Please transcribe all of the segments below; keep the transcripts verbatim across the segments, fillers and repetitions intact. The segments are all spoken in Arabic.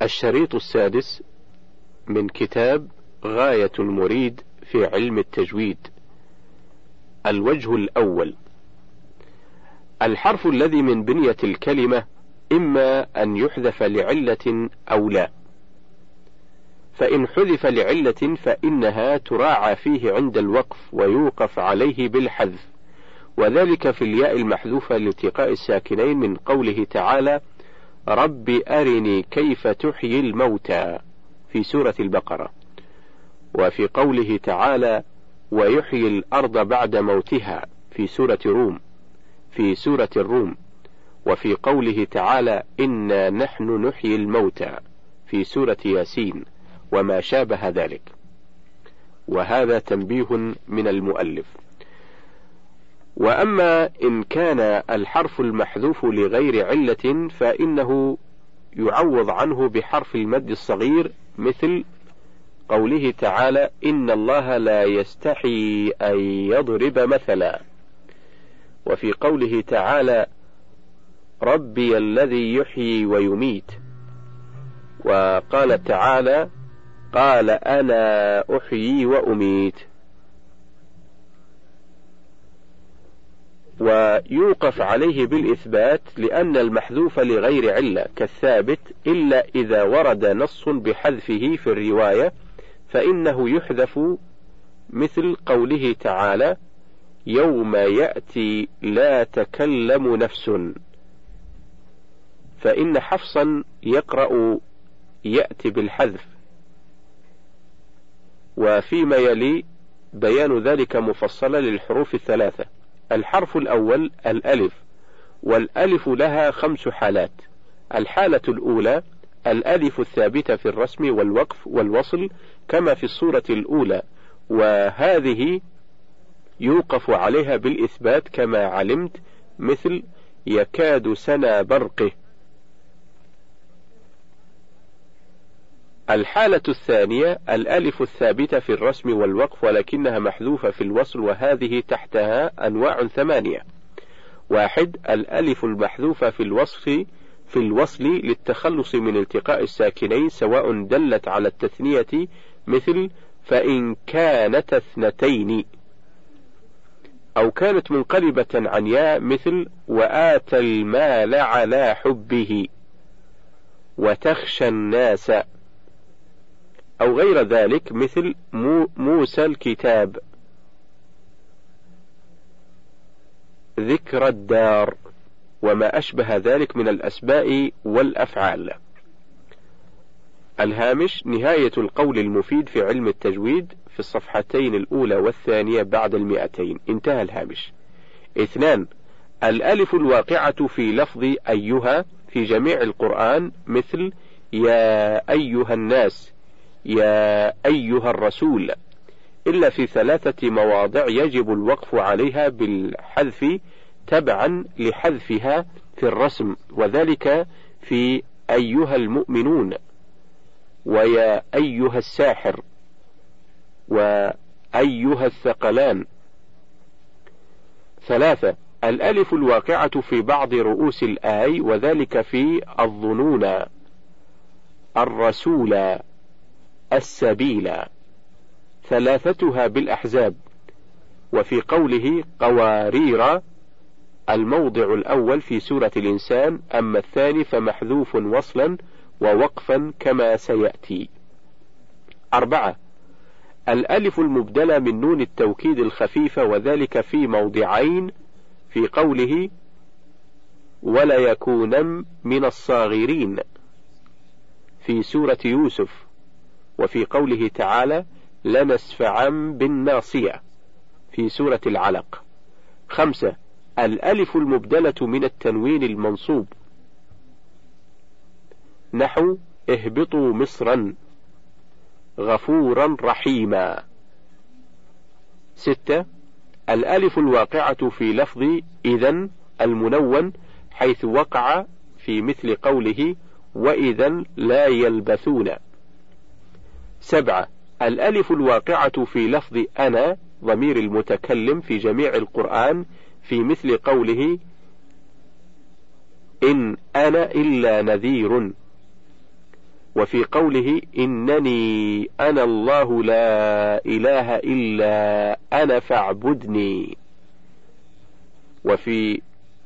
الشريط السادس من كتاب غاية المريد في علم التجويد. الوجه الأول: الحرف الذي من بنية الكلمة إما أن يحذف لعلة أو لا، فإن حذف لعلة فإنها تراعى فيه عند الوقف ويوقف عليه بالحذف، وذلك في الياء المحذوفة لالتقاء الساكنين من قوله تعالى: رب أرني كيف تحيي الموتى في سورة البقرة، وفي قوله تعالى: ويحيي الأرض بعد موتها في سورة روم في سورة الروم، وفي قوله تعالى: إنا نحن نحيي الموتى في سورة ياسين، وما شابه ذلك. وهذا تنبيه من المؤلف. وأما إن كان الحرف المحذوف لغير علة فإنه يعوض عنه بحرف المد الصغير، مثل قوله تعالى: إن الله لا يستحي أن يضرب مثلا، وفي قوله تعالى: ربي الذي يحيي ويميت، وقال تعالى: قال أنا أحيي وأميت. ويوقف عليه بالإثبات لأن المحذوف لغير علة كالثابت، إلا إذا ورد نص بحذفه في الرواية فإنه يحذف، مثل قوله تعالى: يوم يأتي لا تكلم نفس، فإن حفصا يقرأ يأتي بالحذف. وفيما يلي بيان ذلك مفصلا للحروف الثلاثة. الحرف الأول الألف، والألف لها خمس حالات. الحالة الأولى الألف الثابتة في الرسم والوقف والوصل كما في الصورة الأولى، وهذه يوقف عليها بالإثبات كما علمت، مثل يكاد سنا برقه. الحالة الثانية الألف الثابتة في الرسم والوقف ولكنها محذوفة في الوصل، وهذه تحتها أنواع ثمانية. واحد: الألف المحذوفة في الوصل في الوصل للتخلص من التقاء الساكنين سواء دلت على التثنية، مثل فإن كانت اثنتين، أو كانت منقلبة عن ياء، مثل وآتى المال على حبه، وتخشى الناس، أو غير ذلك، مثل مو موسى الكتاب، ذكر الدار، وما أشبه ذلك من الأسماء والأفعال. الهامش: نهاية القول المفيد في علم التجويد في الصفحتين الأولى والثانية بعد المئتين. انتهى الهامش. اثنان: الألف الواقعة في لفظ أيها في جميع القرآن، مثل يا أيها الناس، يا أيها الرسول، إلا في ثلاثة مواضع يجب الوقف عليها بالحذف تبعا لحذفها في الرسم، وذلك في أيها المؤمنون، ويا أيها الساحر، وأيها الثقلان. ثلاثة: الألف الواقعة في بعض رؤوس الآي، وذلك في الظنون، الرسول، السبيل، ثلاثتها بالأحزاب. وفي قوله قوارير الموضع الأول في سورة الإنسان، أما الثاني فمحذوف وصلا ووقفا كما سيأتي. أربعة: الألف المبدلة من نون التوكيد الخفيفة، وذلك في موضعين، في قوله ولا يكونن من الصاغرين في سورة يوسف، وفي قوله تعالى لنسفعا بالناصية في سورة العلق. خمسة: الألف المبدلة من التنوين المنصوب، نحو اهبطوا مصرا، غفورا رحيما. ستة: الألف الواقعة في لفظ إذن المنون، حيث وقع في مثل قوله وإذا لا يلبثون. سبعة: الألف الواقعة في لفظ أنا ضمير المتكلم في جميع القرآن، في مثل قوله إن أنا إلا نذير. وفي قوله إنني أنا الله لا إله إلا أنا فاعبدني. وفي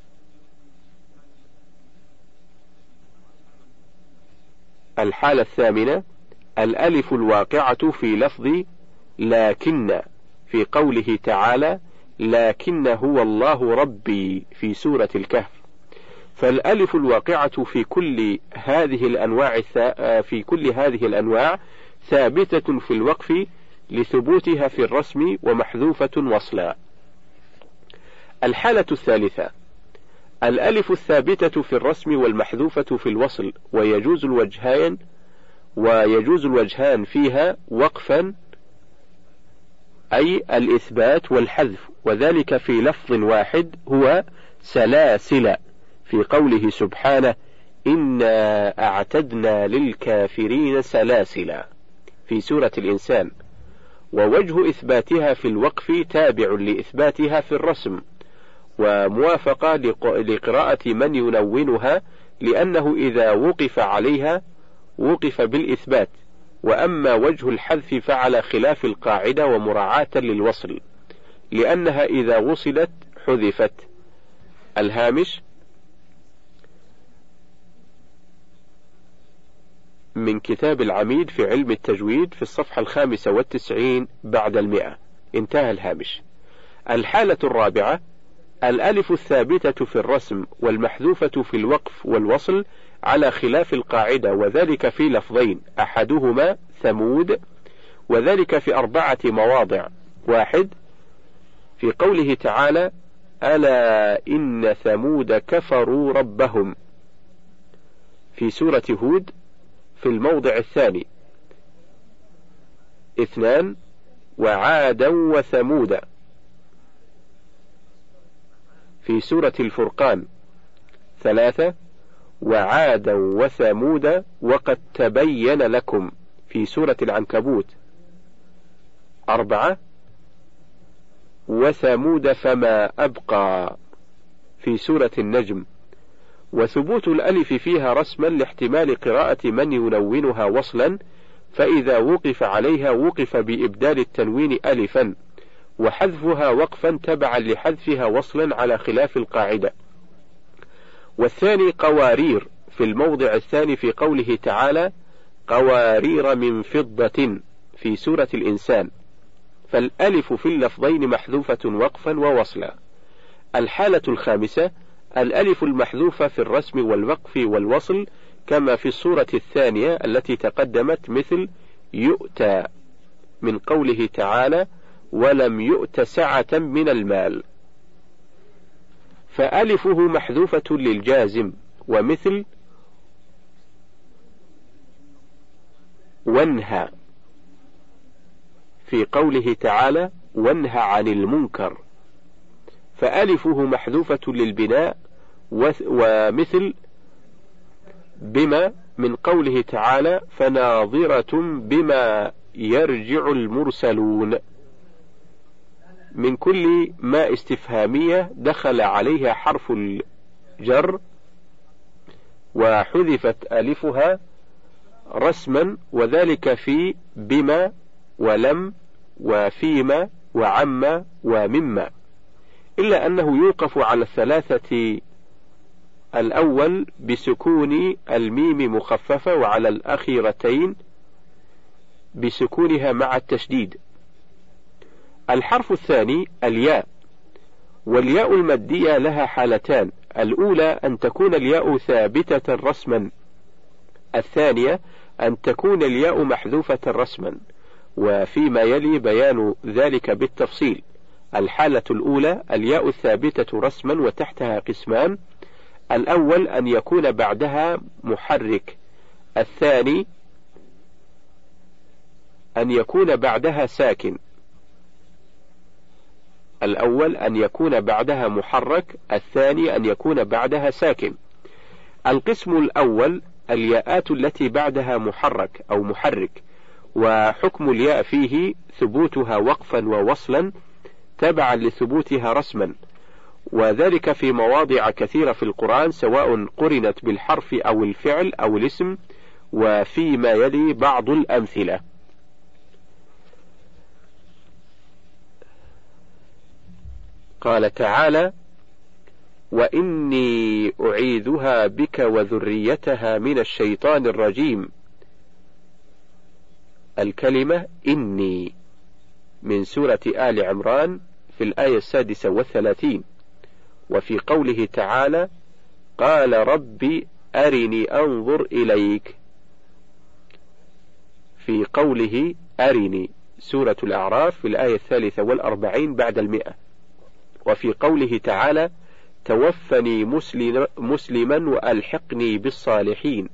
الحالة الثامنة الألف الواقعة في لفظ لكن في قوله تعالى لكن هو الله ربي في سورة الكهف. فالألف الواقعة في كل هذه الأنواع في كل هذه الأنواع ثابتة في الوقف لثبوتها في الرسم ومحذوفة وصلا. الحالة الثالثة الألف الثابتة في الرسم والمحذوفة في الوصل، ويجوز الوجهان ويجوز الوجهان فيها وقفا أي الإثبات والحذف، وذلك في لفظ واحد هو سلاسل في قوله سبحانه إنا أعتدنا للكافرين سلاسل في سورة الإنسان. ووجه إثباتها في الوقف تابع لإثباتها في الرسم، وموافقة لقراءة من ينونها، لأنه إذا وقف عليها وقف بالإثبات، وأما وجه الحذف فعلى خلاف القاعدة ومراعاة للوصل، لأنها إذا وصلت حذفت. الهامش من كتاب العميد في علم التجويد في الصفحة الخامسة والتسعين بعد المئة، انتهى الهامش. الحالة الرابعة الألف الثابتة في الرسم والمحذوفة في الوقف والوصل على خلاف القاعدة، وذلك في لفظين، أحدهما ثمود، وذلك في أربعة مواضع. واحد في قوله تعالى ألا إن ثمود كفروا ربهم في سورة هود في الموضع الثاني. اثنان وعادا وثمود في سورة الفرقان. ثلاثة وعادا وثمود وقد تبين لكم في سورة العنكبوت. أربعة وثمود فما أبقى في سورة النجم. وثبوت الألف فيها رسما لاحتمال قراءة من ينونها وصلا، فإذا وقف عليها وقف بإبدال التنوين ألفا، وحذفها وقفا تبعا لحذفها وصلا على خلاف القاعدة. والثاني قوارير في الموضع الثاني في قوله تعالى قوارير من فضة في سورة الإنسان، فالألف في اللفظين محذوفة وقفا ووصلا. الحالة الخامسة الألف المحذوفة في الرسم والوقف والوصل كما في الصورة الثانية التي تقدمت، مثل يؤتى من قوله تعالى ولم يؤت سعة من المال، فألفه محذوفة للجازم، ومثل وانهى في قوله تعالى وانهى عن المنكر، فألفه محذوفة للبناء، ومثل بما من قوله تعالى فناظرة بما يرجع المرسلون. من كل ما استفهامية دخل عليها حرف الجر وحذفت ألفها رسما، وذلك في بما ولم وفيما وعما ومما، إلا أنه يوقف على الثلاثة الأول بسكون الميم مخففة، وعلى الأخيرتين بسكونها مع التشديد. الحرف الثاني الياء، والياء المادية لها حالتان، الأولى أن تكون الياء ثابتة رسما، الثانية أن تكون الياء محذوفة رسما، وفيما يلي بيان ذلك بالتفصيل. الحالة الأولى الياء الثابتة رسما وتحتها قسمان، الأول أن يكون بعدها محرك، الثاني أن يكون بعدها ساكن. الأول أن يكون بعدها محرك، الثاني أن يكون بعدها ساكن. القسم الأول الياءات التي بعدها محرك أو محرك، وحكم الياء فيه ثبوتها وقفا ووصلا تبعا لثبوتها رسما، وذلك في مواضع كثيرة في القرآن، سواء قرنت بالحرف أو الفعل أو الاسم، وفيما يلي بعض الأمثلة. قال تعالى: وإني أعيذها بك وذريتها من الشيطان الرجيم. الكلمة إني من سورة آل عمران في الآية السادسة والثلاثين. وفي قوله تعالى: قال رب أرني أنظر إليك، في قوله أرني سورة الأعراف في الآية الثالثة والأربعين بعد المئة. وفي قوله تعالى: توفني مسلم مسلما وألحقني بالصالحين.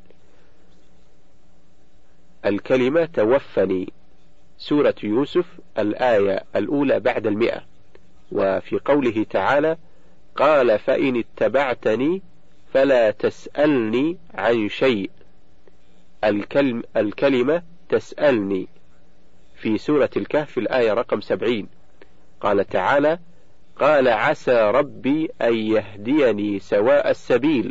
الكلمة توفني سورة يوسف الآية الأولى بعد المئة. وفي قوله تعالى: قال فإن اتبعتني فلا تسألني عن شيء. الكلم الكلمة تسألني في سورة الكهف الآية رقم سبعين. قال تعالى: قال عسى ربي أن يهديني سواء السبيل.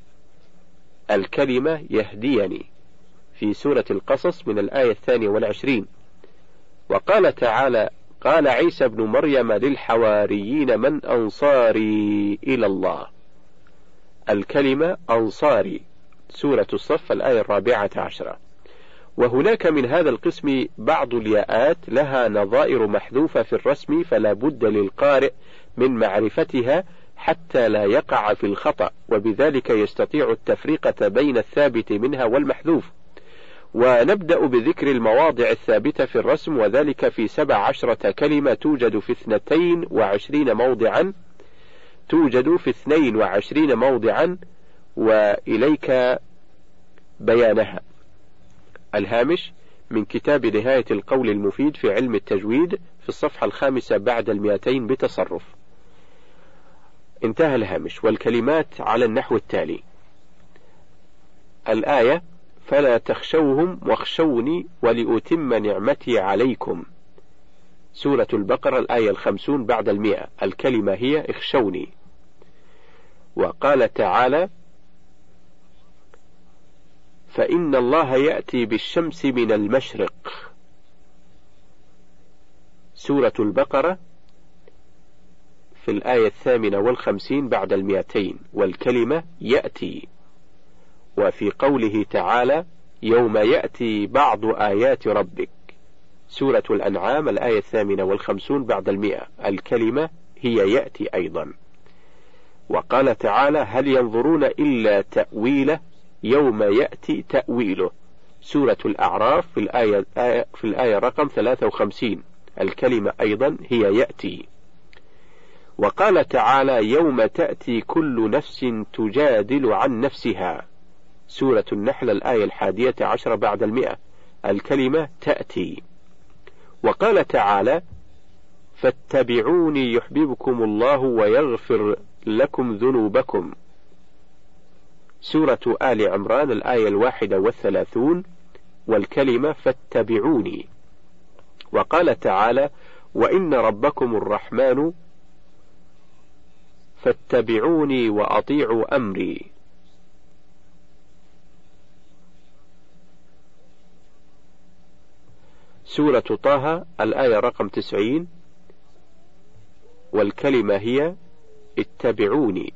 الكلمة يهديني في سورة القصص من الآية الثانية والعشرين. وقال تعالى: قال عيسى ابن مريم للحواريين من أنصاري إلى الله. الكلمة أنصاري سورة الصف الآية الرابعة عشرة. وهناك من هذا القسم بعض الياءات لها نظائر محذوفة في الرسم، فلا بد للقارئ من معرفتها حتى لا يقع في الخطأ، وبذلك يستطيع التفرقة بين الثابت منها والمحذوف. ونبدأ بذكر المواضع الثابتة في الرسم، وذلك في سبع عشرة كلمة توجد في اثنتين وعشرين موضعا توجد في اثنين وعشرين موضعا وإليك بيانها. الهامش من كتاب نهاية القول المفيد في علم التجويد في الصفحة الخامسة بعد المئتين بتصرف. انتهى الهامش. والكلمات على النحو التالي: الآية: فلا تخشوهم واخشوني ولأتم نعمتي عليكم. سورة البقرة الآية الخمسون بعد المئة. الكلمة هي اخشوني. وقال تعالى: فإن الله يأتي بالشمس من المشرق. سورة البقرة في الآية الثامنة والخمسين بعد المئتين. والكلمة يأتي. وفي قوله تعالى: يوم يأتي بعض آيات ربك. سورة الأنعام الآية الثامنة والخمسون بعد المئة. الكلمة هي يأتي أيضا. وقال تعالى: هل ينظرون إلا تأويله يوم يأتي تأويله. سورة الأعراف في الآية, في الآية رقم ثلاثة وخمسين. الكلمة أيضا هي يأتي. وقال تعالى: يوم تأتي كل نفس تجادل عن نفسها. سورة النحل الآية الحادية عشر بعد المئة. الكلمة تأتي. وقال تعالى: فاتبعوني يحببكم الله ويغفر لكم ذنوبكم. سورة آل عمران الآية الواحدة والثلاثون. والكلمة فاتبعوني. وقال تعالى: وإن ربكم الرحمن فاتبعوني وأطيعوا أمري. سورة طه الآية رقم تسعين. والكلمة هي اتبعوني.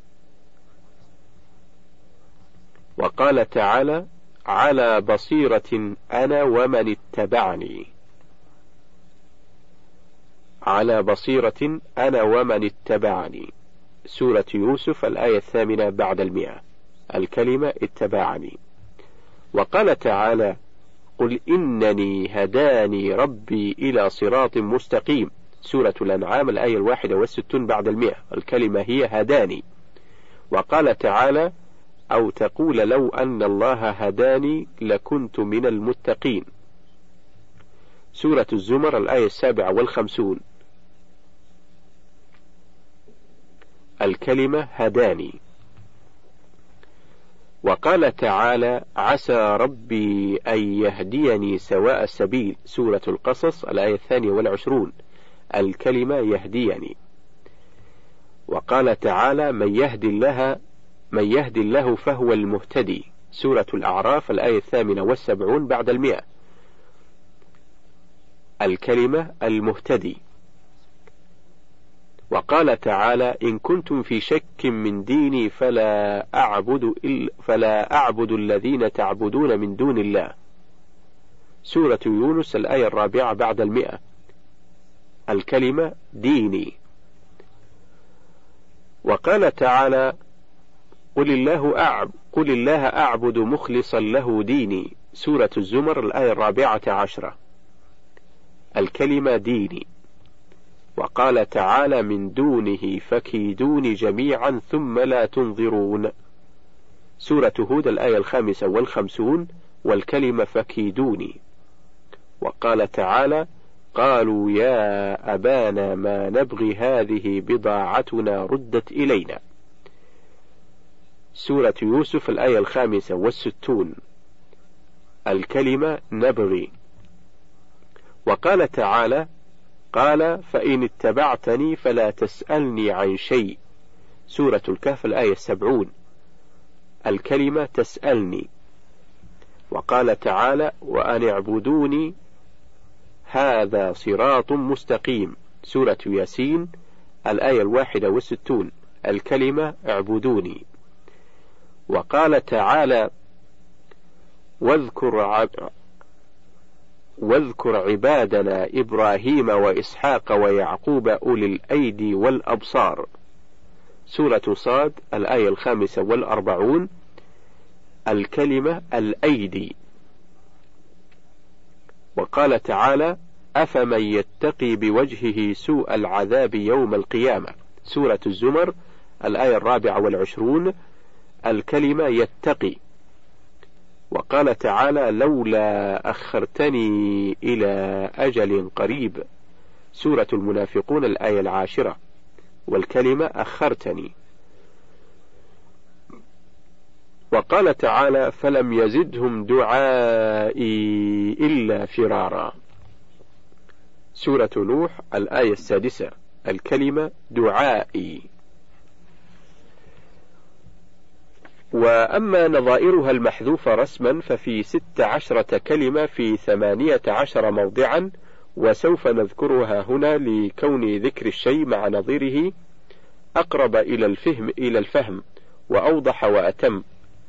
وقال تعالى: على بصيرة أنا ومن اتبعني. على بصيرة أنا ومن اتبعني. سورة يوسف الآية الثامنة بعد المئة. الكلمة اتبعني. وقال تعالى: قل إنني هداني ربي إلى صراط مستقيم. سورة الأنعام الآية الواحدة والستون بعد المئة. الكلمة هي هداني. وقال تعالى: أو تقول لو أن الله هداني لكنت من المتقين. سورة الزمر الآية السابعة والخمسون. الكلمة هداني. وقال تعالى: عسى ربي أن يهديني سواء السبيل. سورة القصص الآية الثانية والعشرون. الكلمة يهديني. وقال تعالى: من يهدي الله من يهدي الله فهو المهتدي. سورة الأعراف الآية الثامنة والسبعون بعد المئة. الكلمة المهتدي. وقال تعالى: إن كنتم في شك من ديني فلا أعبد, فلا أعبد الذين تعبدون من دون الله. سورة يونس الآية الرابعة بعد المئة. الكلمة ديني. وقال تعالى: قل الله أعبد, قل الله أعبد مخلصا له ديني. سورة الزمر الآية الرابعة عشرة. الكلمة ديني. وقال تعالى: من دونه فكيدوني جميعا ثم لا تنظرون. سورة هود الآية الخامسة والخمسون. والكلمة فكيدوني. وقال تعالى: قالوا يا أبانا ما نبغي هذه بضاعتنا ردت إلينا. سورة يوسف الآية الخامسة والستون. الكلمة نبغي. وقال تعالى: قال فإن اتبعتني فلا تسألني عن شيء. سورة الكهف الآية السبعون. الكلمة تسألني. وقال تعالى: وأن اعبدوني هذا صراط مستقيم. سورة ياسين الآية الواحدة والستون. الكلمة اعبدوني. وقال تعالى: واذكر عب واذكر عبادنا إبراهيم وإسحاق ويعقوب أولي الأيدي والأبصار. سورة صاد الآية الخامسة والأربعون. الكلمة الأيدي. وقال تعالى: أفمن يتقي بوجهه سوء العذاب يوم القيامة. سورة الزمر الآية الرابعة والعشرون. الكلمة يتقي. وقال تعالى: لولا أخرتني إلى أجل قريب. سورة المنافقون الآية العاشرة. والكلمة أخرتني. وقال تعالى: فلم يزدهم دعائي إلا فرارا. سورة نوح الآية السادسة. الكلمة دعائي. وأما نظائرها المحذوفة رسما ففي ست عشرة كلمة في ثمانية عشر موضعا، وسوف نذكرها هنا لكون ذكر الشيء مع نظيره أقرب إلى الفهم إلى الفهم وأوضح وأتم.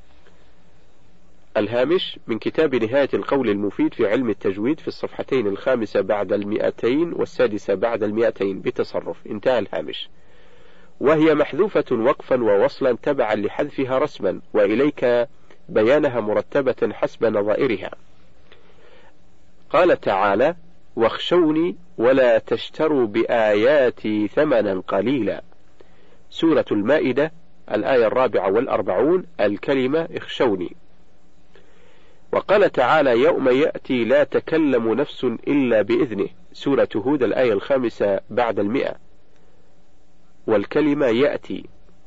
الهامش من كتاب نهاية القول المفيد في علم التجويد في الصفحتين الخامسة بعد المئتين والسادسة بعد المئتين بتصرف. انتهى الهامش. وهي محذوفة وقفا ووصلا تبعا لحذفها رسما، وإليك بيانها مرتبة حسب نظائرها. قال تعالى: واخشوني ولا تشتروا بآياتي ثمنا قليلا. سورة المائدة الآية الرابعة والأربعون. الكلمة اخشوني. وقال تعالى: يوم يأتي لا تكلم نفس إلا بإذنه. سورة هود الآية الخامسة بعد المئة. والكلمة يأتي.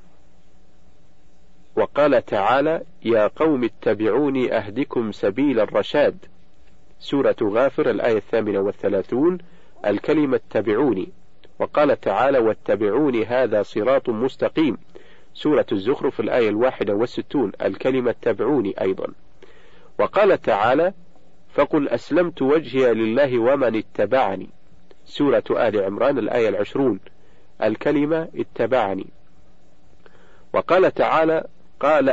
وقال تعالى: يا قوم اتبعوني أهدكم سبيل الرشاد. سورة غافر الآية الثامنة والثلاثون. الكلمة اتبعوني. وقال تعالى: واتبعوني هذا صراط مستقيم. سورة الزخرف الآية الواحدة والستون. الكلمة اتبعوني أيضا. وقال تعالى: فقل أسلمت وجهي لله ومن اتبعني. سورة آل عمران الآية العشرون. الكلمة اتبعني. وقال تعالى: قال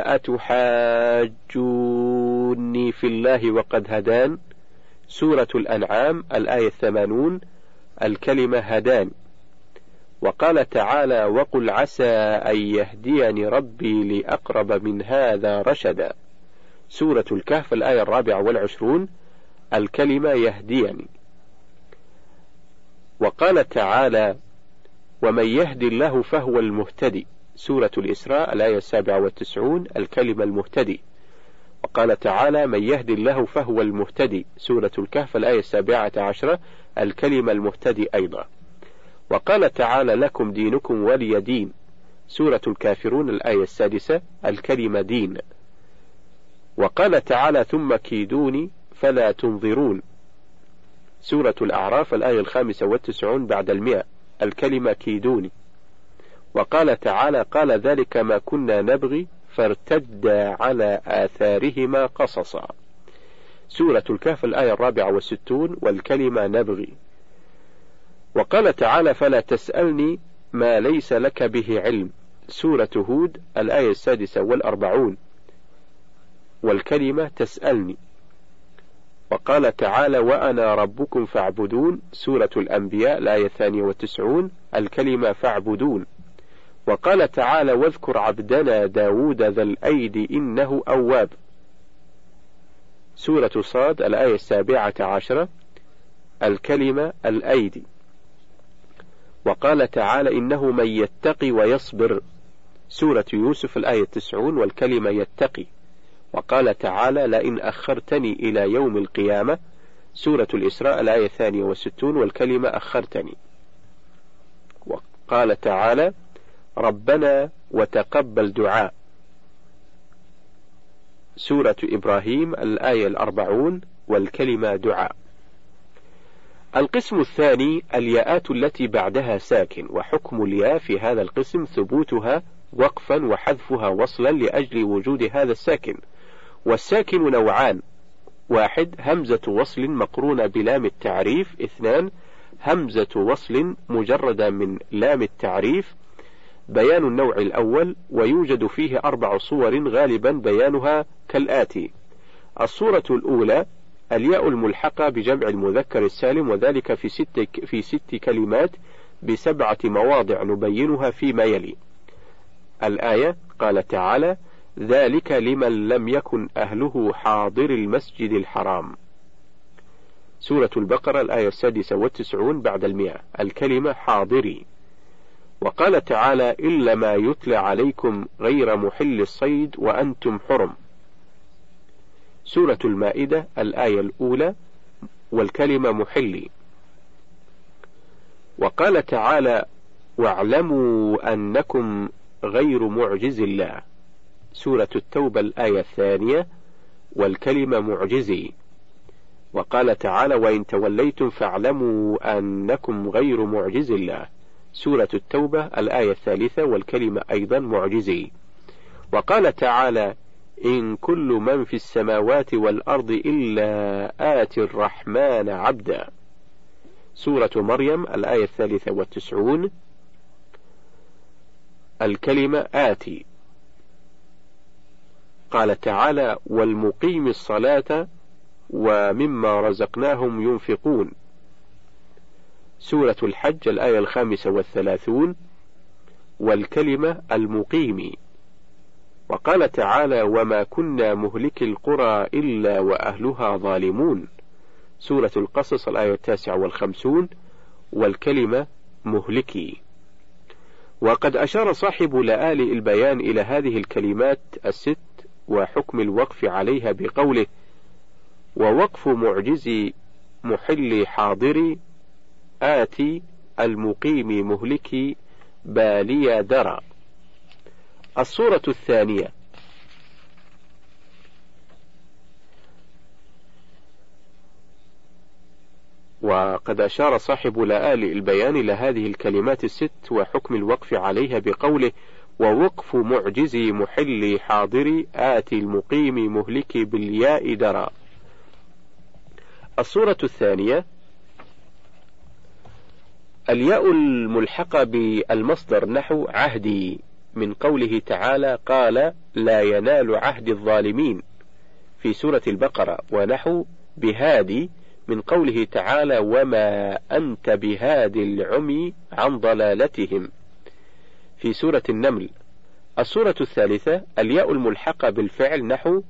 أتحاجوني في الله وقد هدان. سورة الأنعام الآية الثمانون. الكلمة هدان. وقال تعالى: وقل عسى أن يهديني ربي لأقرب من هذا رشدا. سورة الكهف الآية الرابعة والعشرون. الكلمة يهديني. وقال تعالى: ومن يهدي الله فهو المهتدي. سورة الإسراء الآية السابعة والتسعون. الكلمة المهتدي. وقال تعالى: من يهدي الله فهو المهتدي. سورة الكهف الآية السابعة عشرة. الكلمة المهتدي أيضا. وقال تعالى: لكم دينكم ولي دين. سورة الكافرون الآية السادسة. الكلمة دين. وقال تعالى: ثم كيدوني فلا تنظرون. سورة الأعراف الآية الخامسة والتسعون بعد المئة. الكلمة كيدوني. وقال تعالى: قال ذلك ما كنا نبغي فارتدا على آثارهما قصصا. سورة الكهف الآية الرابعة والستون، والكلمة نبغي. وقال تعالى فلا تسألني ما ليس لك به علم. سورة هود الآية السادسة والأربعون، والكلمة تسألني. وقال تعالى وأنا ربكم فاعبدون. سورة الأنبياء الآية الثانية والتسعون، الكلمة فاعبدون. وقال تعالى واذكر عبدنا داود ذا الأيد إنه أواب. سورة صاد الآية السابعة عشرة، الكلمة الأيدي. وقال تعالى إنه من يتقي ويصبر. سورة يوسف الآية التسعون، والكلمة يتقي. وقال تعالى لئن أخرتني إلى يوم القيامة. سورة الإسراء الآية الثانية والستون، والكلمة أخرتني. وقال تعالى ربنا وتقبل دعاء. سورة إبراهيم الآية الأربعون، والكلمة دعاء. القسم الثاني الياءات التي بعدها ساكن، وحكم الياء في هذا القسم ثبوتها وقفا وحذفها وصلا لأجل وجود هذا الساكن. والساكن نوعان: واحد همزة وصل مقرونة بلام التعريف، اثنان همزة وصل مجردة من لام التعريف. بيان النوع الأول، ويوجد فيه أربع صور غالبا بيانها كالآتي: الصورة الأولى الياء الملحقة بجمع المذكر السالم، وذلك في ست, في ست كلمات بسبعة مواضع نبينها فيما يلي. الآية قال تعالى ذلك لمن لم يكن أهله حاضر المسجد الحرام. سورة البقرة الآية السادسة والتسعون بعد المئة، الكلمة حاضري. وقال تعالى إلا ما يتلى عليكم غير محل الصيد وأنتم حرم. سورة المائدة الآية الأولى، والكلمة محلي. وقال تعالى واعلموا أنكم غير معجز الله. سورة التوبة الآية الثانية، والكلمة معجزي. وقال تعالى وإن توليتم فاعلموا أنكم غير معجز الله. سورة التوبة الآية الثالثة، والكلمة أيضا معجزي. وقال تعالى إن كل من في السماوات والأرض إلا آتي الرحمن عبدا. سورة مريم الآية الثالثة والتسعون، الكلمة آتي. قال تعالى والمقيم الصلاة ومما رزقناهم ينفقون. سورة الحج الآية الخامسة والثلاثون، والكلمة المقيم. وقال تعالى وما كنا مهلك القرى إلا وأهلها ظالمون. سورة القصص الآية التاسعة والخمسون، والكلمة مهلكي. وقد أشار صاحب لآلئ البيان إلى هذه الكلمات الست وحكم الوقف عليها بقوله ووقف معجزي محلي حاضري آتي المقيم مهلكي بالي درى. الصورة الثانية وقد أشار صاحب لآلئ البيان إلى هذه الكلمات الست وحكم الوقف عليها بقوله ووقف معجزي محلي حاضري آتي المقيم مهلكي بالياء درى. الصورة الثانية الياء الملحقة بالمصدر نحو عهدي من قوله تعالى قال لا ينال عهد الظالمين في سورة البقرة، ونحو بهادي من قوله تعالى وما أنت بهادي العمي عن ضلالتهم في سورة النمل. الصورة الثالثة الياء الملحقة بالفعل نحو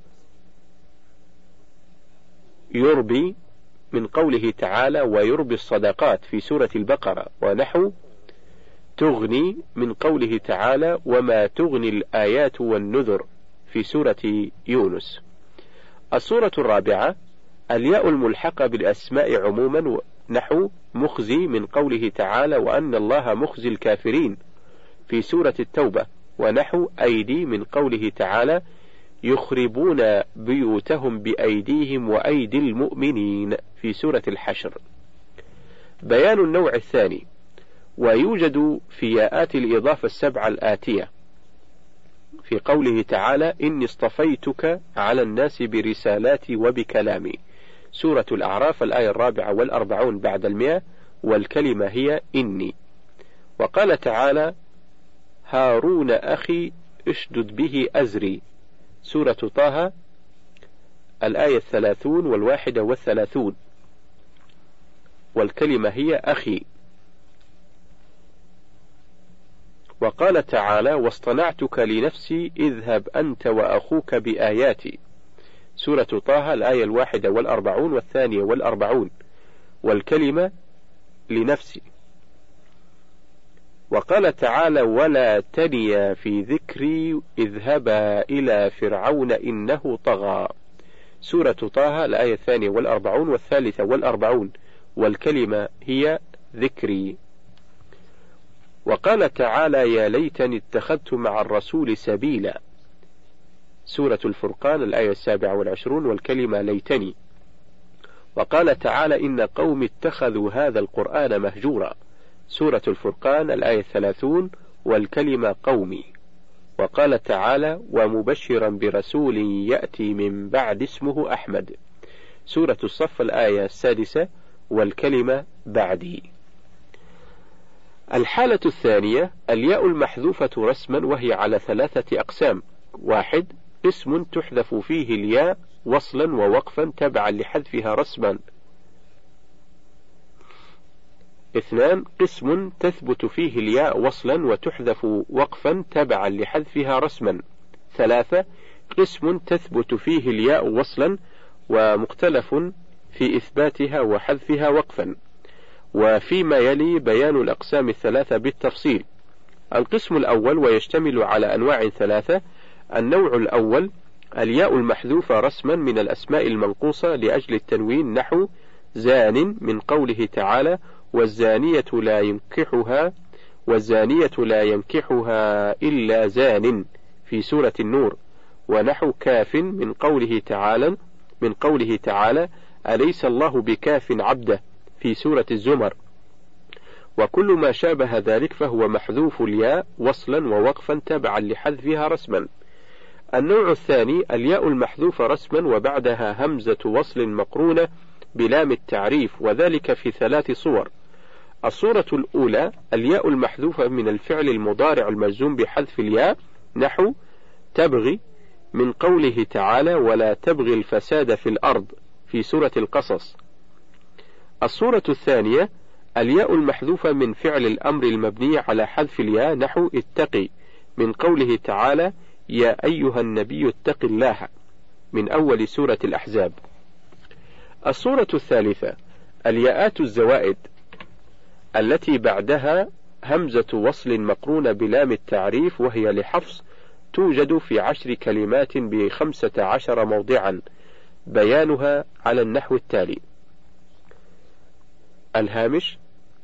يربي من قوله تعالى ويربي الصدقات في سورة البقرة، ونحو تغني من قوله تعالى وما تغني الآيات والنذر في سورة يونس. الصورة الرابعة الياء الملحقة بالأسماء عموما نحو مخزي من قوله تعالى وأن الله مخزي الكافرين في سورة التوبة، ونحو أيدي من قوله تعالى يخربون بيوتهم بأيديهم وأيدي المؤمنين في سورة الحشر. بيان النوع الثاني ويوجد في ياءات الإضافة السبعة الآتية في قوله تعالى إني اصطفيتك على الناس برسالاتي وبكلامي، سورة الأعراف الآية الرابعة والأربعون بعد المئة، والكلمة هي إني. وقال تعالى هارون أخي اشدد به أزري، سورة طه الآية الثلاثون والواحدة والثلاثون، والكلمة هي أخي. وقال تعالى واصطنعتك لنفسي اذهب أنت وأخوك بآياتي، سورة طه الآية الواحدة والأربعون والثانية والأربعون، والكلمة لنفسي. وقال تعالى ولا تنيا في ذكري اذهبا إلى فرعون إنه طغى، سورة طه الآية الثانية والأربعون والثالثة والأربعون، والكلمة هي ذكري. وقال تعالى يا ليتني اتخذت مع الرسول سبيلا، سورة الفرقان الآية السابعة والعشرون، والكلمة ليتني. وقال تعالى إن قوم اتخذوا هذا القرآن مهجورا، سورة الفرقان الآية الثلاثون، والكلمة قومي. وقال تعالى ومبشرا برسول يأتي من بعد اسمه أحمد، سورة الصف الآية السادسة، والكلمة بعدي. الحالة الثانية الياء المحذوفة رسما، وهي على ثلاثة أقسام: واحد اسم تحذف فيه الياء وصلا ووقفا تبعا لحذفها رسما. اثنان قسم تثبت فيه الياء وصلا وتحذف وقفا تبعا لحذفها رسما. ثلاثة قسم تثبت فيه الياء وصلا ومختلف في إثباتها وحذفها وقفا. وفيما يلي بيان الأقسام الثلاثة بالتفصيل. القسم الأول ويشتمل على أنواع ثلاثة. النوع الأول الياء المحذوفة رسما من الأسماء المنقوصة لأجل التنوين، نحو زان من قوله تعالى والزانية لا ينكحها والزانية لا ينكحها إلا زان في سورة النور، ونحو كاف من قوله تعالى من قوله تعالى أليس الله بكاف عبده في سورة الزمر. وكل ما شابه ذلك فهو محذوف الياء وصلا ووقفا تبعا لحذفها رسما. النوع الثاني الياء المحذوفة رسما وبعدها همزة وصل مقرونة بلام التعريف، وذلك في ثلاث صور. الصورة الأولى الياء المحذوفة من الفعل المضارع المجزوم بحذف الياء، نحو تبغي من قوله تعالى ولا تبغي الفساد في الأرض في سورة القصص. الصورة الثانية الياء المحذوفة من فعل الأمر المبني على حذف الياء، نحو اتقي من قوله تعالى يا أيها النبي اتق الله من أول سورة الأحزاب. الصورة الثالثة الياءات الزوائد التي بعدها همزة وصل مقرونة بلام التعريف، وهي لحفص توجد في عشر كلمات بخمسة عشر موضعا، بيانها على النحو التالي. الهامش: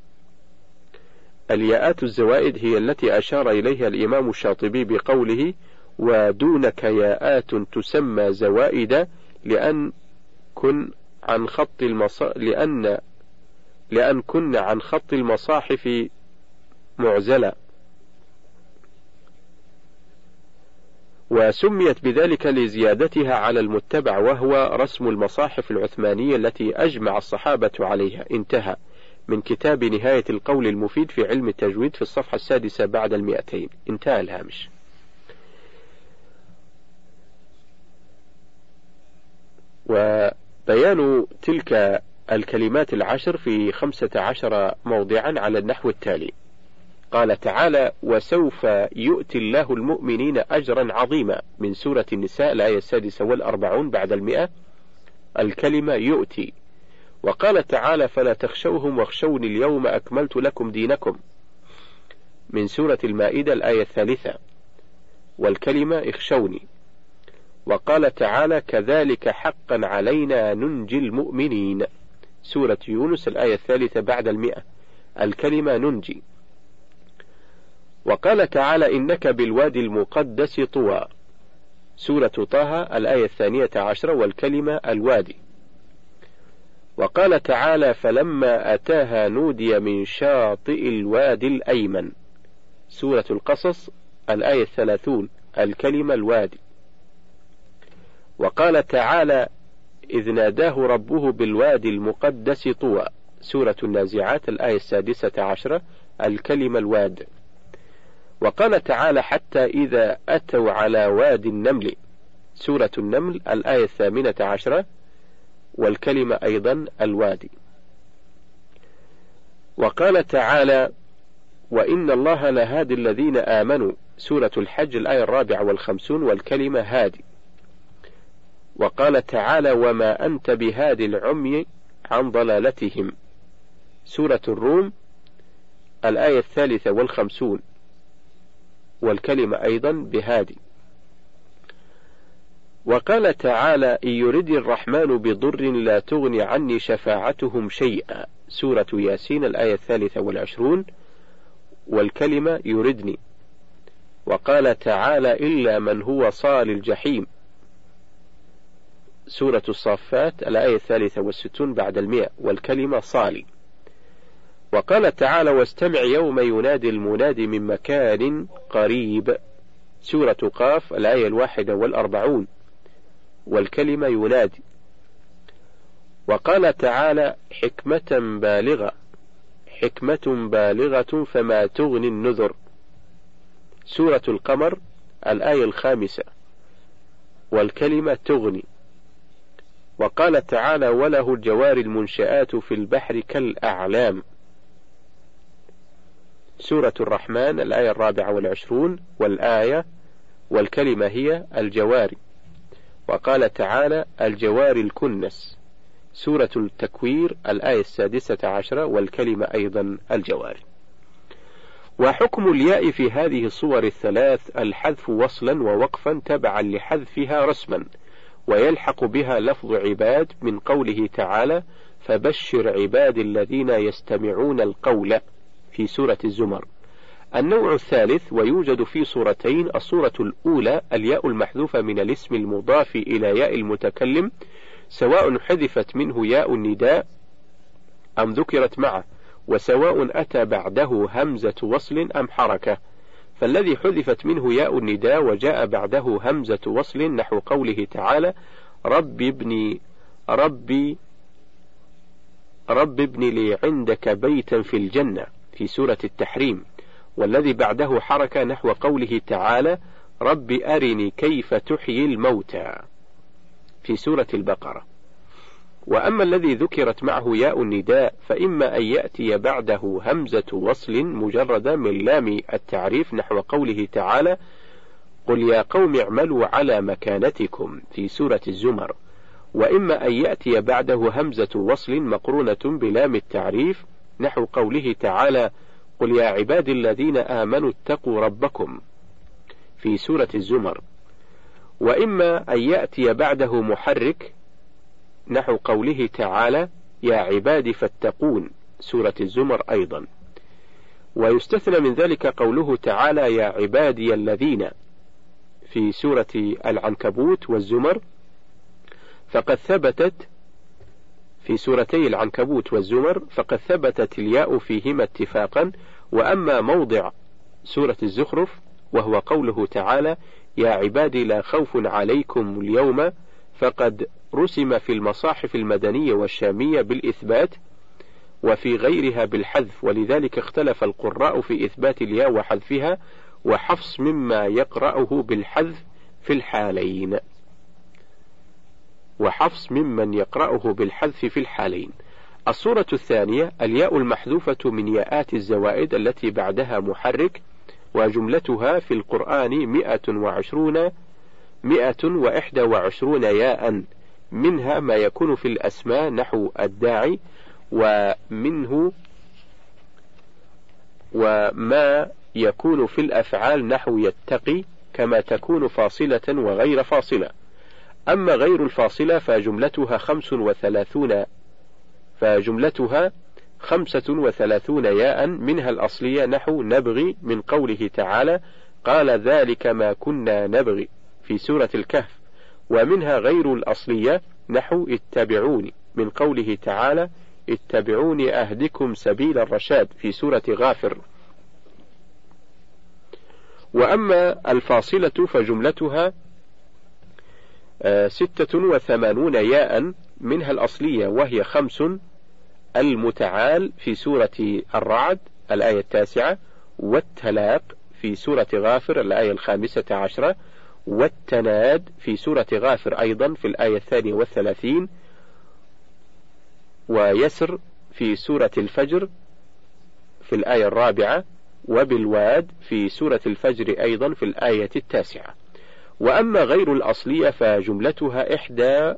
الياءات الزوائد هي التي أشار إليها الإمام الشاطبي بقوله ودونك ياءات تسمى زوائد لأن كن عن خط المصا... لأن لأن كن عن خط المصاحف معزلة، وسميت بذلك لزيادتها على المتبع وهو رسم المصاحف العثمانية التي أجمع الصحابة عليها. انتهى. من كتاب نهاية القول المفيد في علم التجويد في الصفحة السادسة بعد المئتين. انتهى الهامش. وبيان تلك الكلمات العشر في خمسة عشر موضعا على النحو التالي. قال تعالى وسوف يؤتي الله المؤمنين أجرا عظيما من سورة النساء الآية السادسة والأربعون بعد المئة، الكلمة يؤتي. وقال تعالى فلا تخشوهم واخشوني اليوم أكملت لكم دينكم من سورة المائدة الآية الثالثة، والكلمة اخشوني. وقال تعالى كذلك حقا علينا ننجي المؤمنين سورة يونس الآية الثالثة بعد المئة، الكلمة ننجي. وقال تعالى إنك بالوادي المقدس طوى سورة طه الآية الثانية عشرة، والكلمة الوادي. وقال تعالى فلما أتاها نودي من شاطئ الوادي الأيمن سورة القصص الآية الثلاثون، الكلمة الوادي. وقال تعالى إذ ناداه ربه بالوادي المقدس طوى، سورة النازعات الآية السادسة عشرة، الكلمة الواد. وقال تعالى حتى إذا أتوا على وادي النمل، سورة النمل الآية الثامنة عشرة، والكلمة أيضا الوادي. وقال تعالى وإن الله لهادي الذين آمنوا، سورة الحج الآية الرابعة والخمسون، والكلمة هادي. وقال تعالى وما أنت بهادي العمي عن ضلالتهم، سورة الروم الآية الثالثة والخمسون، والكلمة أيضا بهادي. وقال تعالى إن يرد الرحمن بضر لا تغني عني شفاعتهم شيئا، سورة ياسين الآية الثالثة والعشرون، والكلمة يردني. وقال تعالى إلا من هو صال الجحيم، سورة الصافات الآية الثالثة والستون بعد المئة، والكلمة صالي. وقال تعالى واستمع يوم ينادي المنادي من مكان قريب، سورة قاف الآية الواحدة والأربعون، والكلمة ينادي. وقال تعالى حكمة بالغة، حكمة بالغة فما تغني النذر، سورة القمر الآية الخامسة، والكلمة تغني. وقال تعالى وله الجوار المنشآت في البحر كالأعلام، سورة الرحمن الآية الرابعة والعشرون، والآية والكلمة هي الجوار. وقال تعالى الجوار الكنس، سورة التكوير الآية السادسة عشرة، والكلمة أيضا الجوار. وحكم الياء في هذه الصور الثلاث الحذف وصلا ووقفا تبعا لحذفها رسما، ويلحق بها لفظ عباد من قوله تعالى فبشر عباد الذين يستمعون القول في سورة الزمر. النوع الثالث ويوجد في صورتين، الصورة الأولى الياء المحذوفة من الاسم المضاف إلى ياء المتكلم سواء حذفت منه ياء النداء أم ذكرت معه، وسواء أتى بعده همزة وصل أم حركة. فالذي حذفت منه ياء النداء وجاء بعده همزة وصل نحو قوله تعالى رب ابني ربي رب ابن لي عندك بيتا في الجنة في سورة التحريم، والذي بعده حركة نحو قوله تعالى رب أرني كيف تحيي الموتى في سورة البقرة. وأما الذي ذكرت معه ياء النداء فإما أن يأتي بعده همزة وصل مجردة من لام التعريف نحو قوله تعالى قل يا قوم اعملوا على مكانتكم في سورة الزمر، وإما أن يأتي بعده همزة وصل مقرونة بلام التعريف نحو قوله تعالى قل يا عبادي الذين آمنوا اتقوا ربكم في سورة الزمر، وإما أن يأتي بعده محرك نحو قوله تعالى يا عبادي فاتقون سورة الزمر أيضا. ويستثنى من ذلك قوله تعالى يا عبادي الذين في سورة العنكبوت والزمر، فقد ثبتت في سورتي العنكبوت والزمر فقد ثبتت الياء فيهما اتفاقا. وأما موضع سورة الزخرف وهو قوله تعالى يا عبادي لا خوف عليكم اليوم، فقد رسم في المصاحف المدنية والشامية بالإثبات وفي غيرها بالحذف، ولذلك اختلف القراء في إثبات الياء وحذفها، وحفص مما يقرأه بالحذف في الحالين وحفص ممن يقرأه بالحذف في الحالين. الصورة الثانية الياء المحذوفة من ياءات الزوائد التي بعدها محرك، وجملتها في القرآن مئة وعشرون مئة وإحدى وعشرون ياء، منها ما يكون في الأسماء نحو الداعي، ومنه وما يكون في الأفعال نحو يتقي، كما تكون فاصلة وغير فاصلة. أما غير الفاصلة فجملتها خمس وثلاثون فجملتها خمسة وثلاثون ياء، منها الأصلية نحو نبغي من قوله تعالى قال ذلك ما كنا نبغي في سورة الكهف، ومنها غير الأصلية نحو اتبعوني من قوله تعالى اتبعوني أهدكم سبيل الرشاد في سورة غافر. وأما الفاصلة فجملتها ستة وثمانون ياء، منها الأصلية وهي خمس: المتعال في سورة الرعد الآية التاسعة، والتلاق في سورة غافر الآية الخامسة عشرة، والتناد في سورة غافر أيضا في الآية الثانية والثلاثين، ويسر في سورة الفجر في الآية الرابعة، وبالواد في سورة الفجر أيضا في الآية التاسعة. وأما غير الأصلية فجملتها إحدى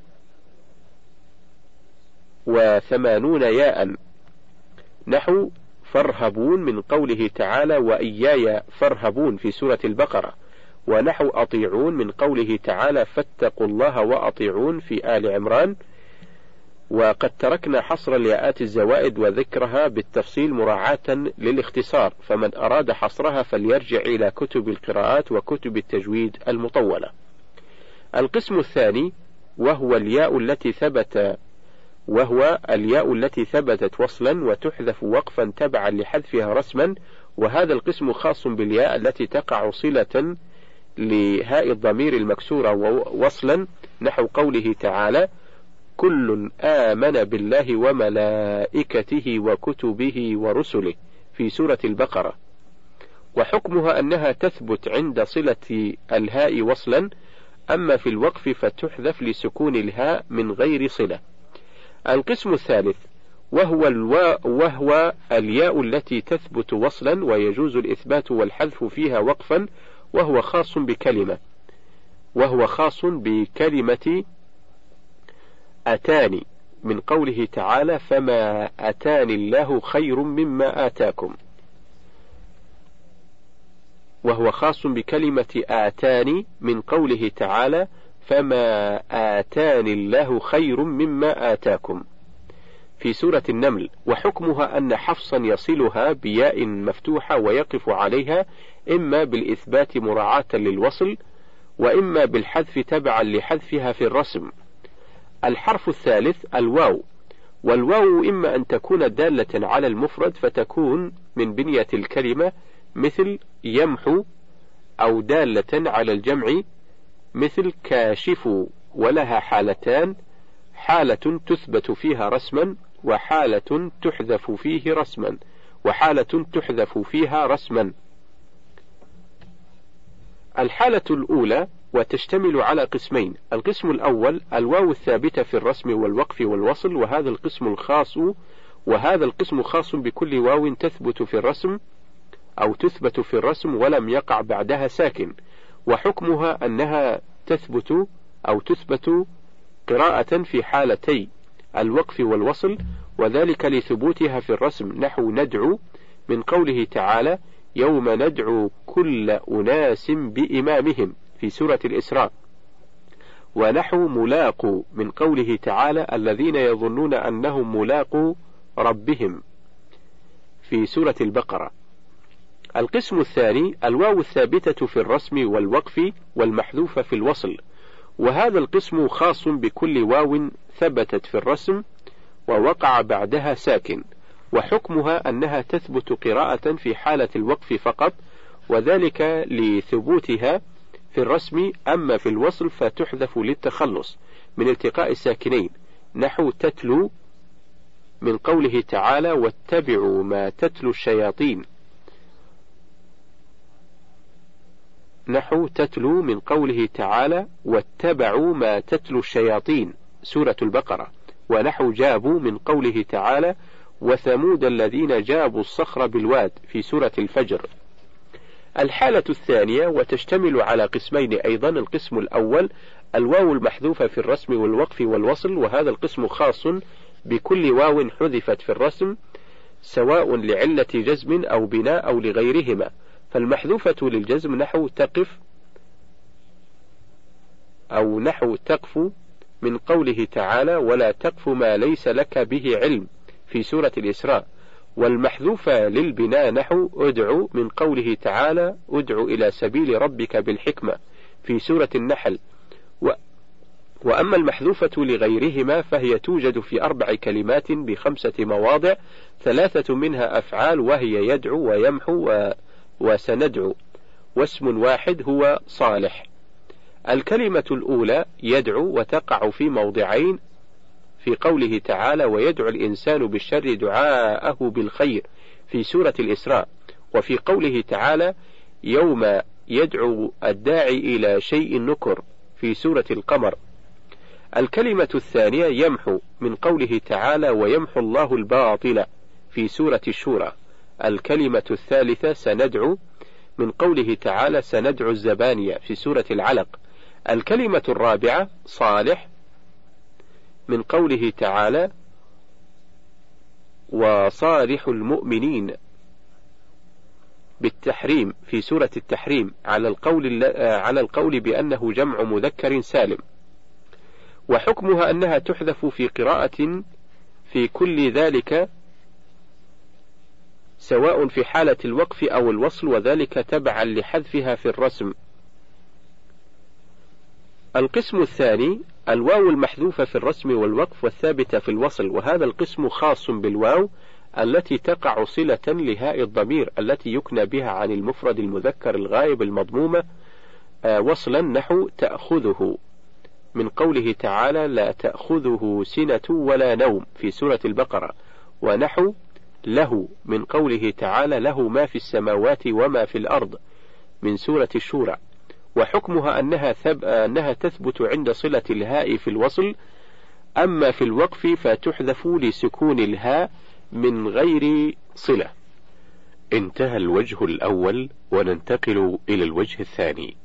وثمانون ياء، نحو فارهبون من قوله تعالى وإياي فارهبون في سورة البقرة، ونحو أطيعون من قوله تعالى فاتقوا الله وأطيعون في آل عمران. وقد تركنا حصر الياءات الزوائد وذكرها بالتفصيل مراعاة للاختصار، فمن أراد حصرها فليرجع إلى كتب القراءات وكتب التجويد المطولة. القسم الثاني وهو الياء التي ثبت وهو الياء التي ثبتت وصلا وتحذف وقفا تبعا لحذفها رسما، وهذا القسم خاص بالياء التي تقع صلة لهاء الضمير المكسورة وصلا، نحو قوله تعالى كل آمن بالله وملائكته وكتبه ورسله في سورة البقرة، وحكمها أنها تثبت عند صلة الهاء وصلا، أما في الوقف فتحذف لسكون الهاء من غير صلة. القسم الثالث وهو, الوا وهو الياء التي تثبت وصلا ويجوز الإثبات والحذف فيها وقفا، وهو خاص بكلمة وهو خاص بكلمة أتاني من قوله تعالى فما أتاني الله خير مما آتاكم، وهو خاص بكلمة آتاني من قوله تعالى فما آتاني الله خير مما آتاكم في سورة النمل، وحكمها أن حفصا يصلها بياء مفتوحة ويقف عليها إما بالإثبات مراعاة للوصل، وإما بالحذف تبعا لحذفها في الرسم. الحرف الثالث الواو، والواو إما أن تكون دالة على المفرد فتكون من بنية الكلمة مثل يمحو، أو دالة على الجمع مثل كاشف، ولها حالتان: حالة تثبت فيها رسما، وحالة تحذف فيه رسما وحالة تحذف فيها رسما. الحالة الأولى وتشتمل على قسمين: القسم الأول الواو الثابتة في الرسم والوقف والوصل، وهذا القسم الخاص وهذا القسم خاص بكل واو تثبت في الرسم أو تثبت في الرسم ولم يقع بعدها ساكن، وحكمها أنها تثبت أو تثبت قراءة في حالتي الوقف والوصل، وذلك لثبوتها في الرسم، نحو ندعو من قوله تعالى يوم ندعو كل أناس بإمامهم في سورة الإسراء، ونحو ملاقو من قوله تعالى الذين يظنون أنهم ملاقو ربهم في سورة البقرة. القسم الثاني الواو الثابتة في الرسم والوقف والمحذوفة في الوصل، وهذا القسم خاص بكل واو ثبتت في الرسم ووقع بعدها ساكن، وحكمها أنها تثبت قراءة في حالة الوقف فقط، وذلك لثبوتها في الرسم، أما في الوصل فتحذف للتخلص من التقاء الساكنين، نحو تتلو من قوله تعالى واتبعوا ما تتلو الشياطين نحو تتلو من قوله تعالى واتبعوا ما تتلو الشياطين سورة البقرة، ونحو جابوا من قوله تعالى وثمود الذين جابوا الصخر بالواد في سورة الفجر. الحالة الثانية وتشتمل على قسمين أيضا: القسم الأول الواو المحذوفة في الرسم والوقف والوصل، وهذا القسم خاص بكل واو حذفت في الرسم سواء لعلة جزم أو بناء أو لغيرهما، فالمحذوفة للجزم نحو تقف أو نحو تقف من قوله تعالى ولا تقف ما ليس لك به علم في سورة الإسراء، والمحذوفة للبناء نحو ادعو من قوله تعالى ادعو إلى سبيل ربك بالحكمة في سورة النحل. و وأما المحذوفة لغيرهما فهي توجد في أربع كلمات بخمسة مواضع، ثلاثة منها أفعال وهي يدعو ويمحو و... وسندعو، واسم واحد هو صالح. الكلمة الأولى يدعو وتقع في موضعين، في قوله تعالى ويدعو الإنسان بالشر دعاءه بالخير في سورة الإسراء، وفي قوله تعالى يوم يدعو الداعي إلى شيء نكر في سورة القمر. الكلمة الثانية يمحو من قوله تعالى ويمحو الله الباطل في سورة الشورى. الكلمة الثالثة سندعو من قوله تعالى سندعو الزبانية في سورة العلق. الكلمة الرابعة صالح من قوله تعالى وصالح المؤمنين بالتحريم في سورة التحريم على القول على القول بأنه جمع مذكر سالم. وحكمها أنها تحذف في قراءة في كل ذلك سواء في حالة الوقف أو الوصل، وذلك تبعا لحذفها في الرسم. القسم الثاني الواو المحذوفة في الرسم والوقف والثابتة في الوصل، وهذا القسم خاص بالواو التي تقع صلة لهاء الضمير التي يكنى بها عن المفرد المذكر الغائب المضمومة آه وصلا، نحو تأخذه من قوله تعالى لا تأخذه سنة ولا نوم في سورة البقرة، ونحو له من قوله تعالى له ما في السماوات وما في الأرض من سورة الشورى. وحكمها أنها, ثب... أنها تثبت عند صلة الهاء في الوصل، أما في الوقف فتحذف لسكون الهاء من غير صلة. انتهى الوجه الأول، وننتقل إلى الوجه الثاني.